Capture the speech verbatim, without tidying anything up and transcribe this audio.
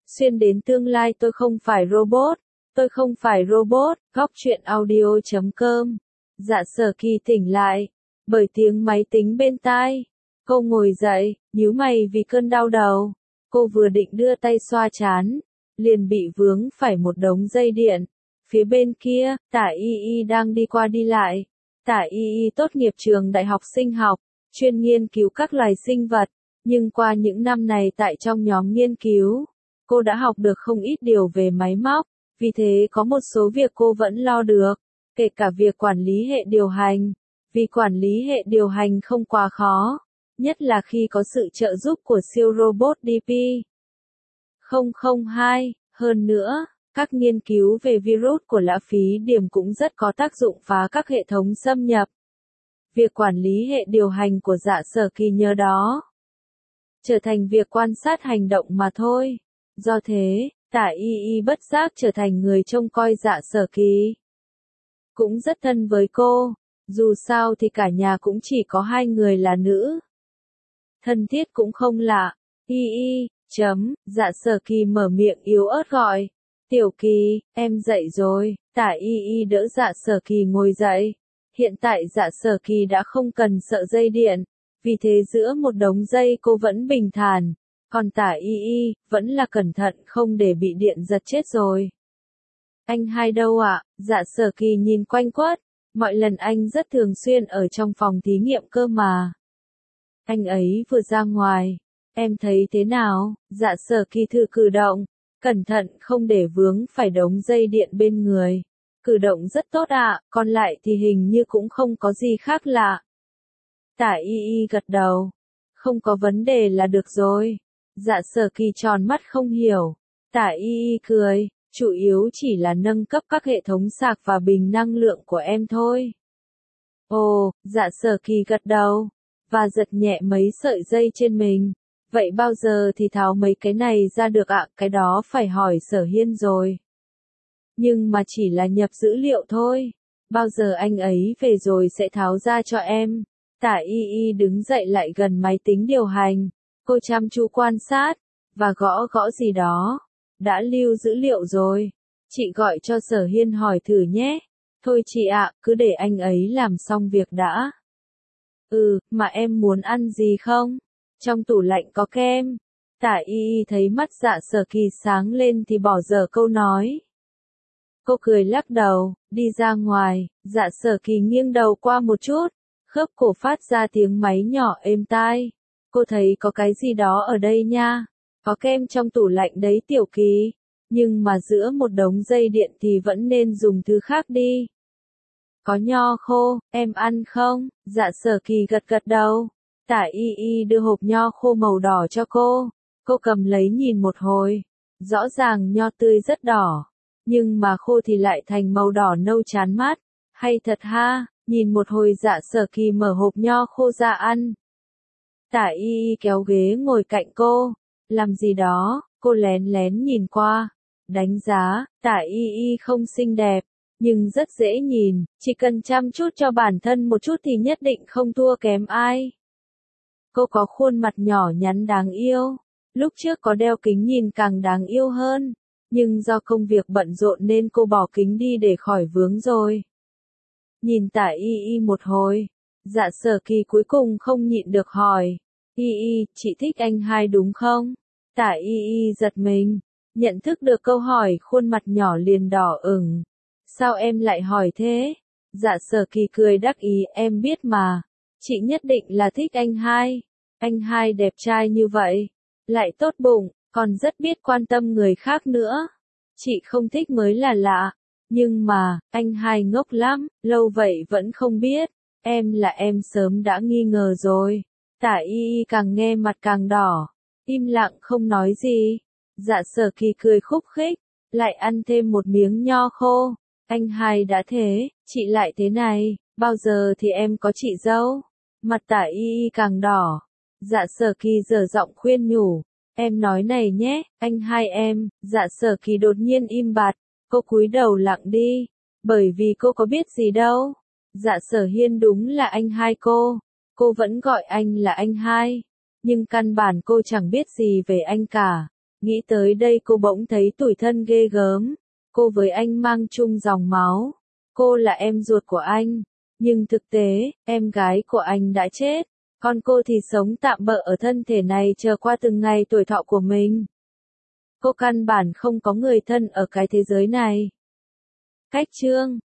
xuyên đến tương lai tôi không phải robot, tôi không phải robot, góc truyện audio chấm com. Dạ Sở Kỳ tỉnh lại, bởi tiếng máy tính bên tai. Cô ngồi dậy, nhíu mày vì cơn đau đầu. Cô vừa định đưa tay xoa trán, liền bị vướng phải một đống dây điện. Phía bên kia, Tả Y Y đang đi qua đi lại. Tả Y Y tốt nghiệp trường đại học sinh học, chuyên nghiên cứu các loài sinh vật, nhưng qua những năm này tại trong nhóm nghiên cứu, cô đã học được không ít điều về máy móc, vì thế có một số việc cô vẫn lo được, kể cả việc quản lý hệ điều hành, vì quản lý hệ điều hành không quá khó, nhất là khi có sự trợ giúp của siêu robot D P không không hai, hơn nữa. Các nghiên cứu về virus của Lã Phí Điểm cũng rất có tác dụng phá các hệ thống xâm nhập. Việc quản lý hệ điều hành của Dạ Sở Kỳ nhờ đó trở thành việc quan sát hành động mà thôi. Do thế, Tả Y Y bất giác trở thành người trông coi Dạ Sở Kỳ. Cũng rất thân với cô, dù sao thì cả nhà cũng chỉ có hai người là nữ. Thân thiết cũng không lạ. Y Y, chấm, Dạ Sở Kỳ mở miệng yếu ớt gọi. Tiểu Kỳ, em dậy rồi. Tả Y Y đỡ Dạ Sở Kỳ ngồi dậy. Hiện tại Dạ Sở Kỳ đã không cần sợ dây điện, vì thế giữa một đống dây cô vẫn bình thản, còn Tả Y Y vẫn là cẩn thận không để bị điện giật chết rồi. Anh hai đâu ạ? À? Dạ Sở Kỳ nhìn quanh quất, mọi lần anh rất thường xuyên ở trong phòng thí nghiệm cơ mà. Anh ấy vừa ra ngoài, em thấy thế nào? Dạ Sở Kỳ thử cử động, cẩn thận không để vướng phải đống dây điện bên người. Cử động rất tốt ạ, à, còn lại thì hình như cũng không có gì khác lạ. Tả Y Y gật đầu. Không có vấn đề là được rồi. Dạ Sở Kỳ tròn mắt không hiểu. Tả Y Y cười, chủ yếu chỉ là nâng cấp các hệ thống sạc và bình năng lượng của em thôi. Ồ, Dạ Sở Kỳ gật đầu, và giật nhẹ mấy sợi dây trên mình. Vậy bao giờ thì tháo mấy cái này ra được ạ? À? Cái đó phải hỏi Sở Hiên rồi. Nhưng mà chỉ là nhập dữ liệu thôi. Bao giờ anh ấy về rồi sẽ tháo ra cho em. Tả Y Y đứng dậy lại gần máy tính điều hành. Cô chăm chú quan sát, và gõ gõ gì đó. Đã lưu dữ liệu rồi. Chị gọi cho Sở Hiên hỏi thử nhé. Thôi chị ạ, cứ để anh ấy làm xong việc đã. Ừ, mà em muốn ăn gì không? Trong tủ lạnh có kem. Tả Y Y thấy mắt Dạ Sở Kỳ sáng lên thì bỏ dở câu nói. Cô cười lắc đầu, đi ra ngoài. Dạ Sở Kỳ nghiêng đầu qua một chút, khớp cổ phát ra tiếng máy nhỏ êm tai. Cô thấy có cái gì đó ở đây nha. Có kem trong tủ lạnh đấy Tiểu Kỳ. Nhưng mà giữa một đống dây điện thì vẫn nên dùng thứ khác đi. Có nho khô, em ăn không? Dạ Sở Kỳ gật gật đầu. Tả Y Y đưa hộp nho khô màu đỏ cho cô. Cô cầm lấy nhìn một hồi. Rõ ràng nho tươi rất đỏ, nhưng mà khô thì lại thành màu đỏ nâu chán mát. Hay thật ha, nhìn một hồi Dạ Sở Kỳ mở hộp nho khô ra ăn. Tả Y Y kéo ghế ngồi cạnh cô. Làm gì đó, cô lén lén nhìn qua. Đánh giá, Tả Y Y không xinh đẹp, nhưng rất dễ nhìn, chỉ cần chăm chút cho bản thân một chút thì nhất định không thua kém ai. Cô có khuôn mặt nhỏ nhắn đáng yêu, lúc trước có đeo kính nhìn càng đáng yêu hơn, nhưng do công việc bận rộn nên cô bỏ kính đi để khỏi vướng rồi. Nhìn Tả Y Y một hồi, Dạ Sở Kỳ cuối cùng không nhịn được hỏi, Y Y, chị thích anh hai đúng không? Tả Y Y giật mình, nhận thức được câu hỏi khuôn mặt nhỏ liền đỏ ửng. Sao em lại hỏi thế? Dạ Sở Kỳ cười đắc ý, em biết mà, chị nhất định là thích anh hai. Anh hai đẹp trai như vậy, lại tốt bụng, còn rất biết quan tâm người khác nữa. Chị không thích mới là lạ, nhưng mà, anh hai ngốc lắm, lâu vậy vẫn không biết. Em là em sớm đã nghi ngờ rồi. Tả Y Y càng nghe mặt càng đỏ, im lặng không nói gì. Dạ Sở Kỳ cười khúc khích, lại ăn thêm một miếng nho khô. Anh hai đã thế, chị lại thế này, bao giờ thì em có chị dâu? Mặt Tả Y Y càng đỏ. Dạ Sở Kỳ dở giọng khuyên nhủ, em nói này nhé, anh hai em. Dạ Sở Kỳ đột nhiên im bặt, cô cúi đầu lặng đi, bởi vì cô có biết gì đâu. Dạ Sở Hiên đúng là anh hai cô, cô vẫn gọi anh là anh hai, nhưng căn bản cô chẳng biết gì về anh cả. Nghĩ tới đây cô bỗng thấy tủi thân ghê gớm. Cô với anh mang chung dòng máu. Cô là em ruột của anh. Nhưng thực tế, em gái của anh đã chết. Còn cô thì sống tạm bợ ở thân thể này chờ qua từng ngày tuổi thọ của mình. Cô căn bản không có người thân ở cái thế giới này. Cách chương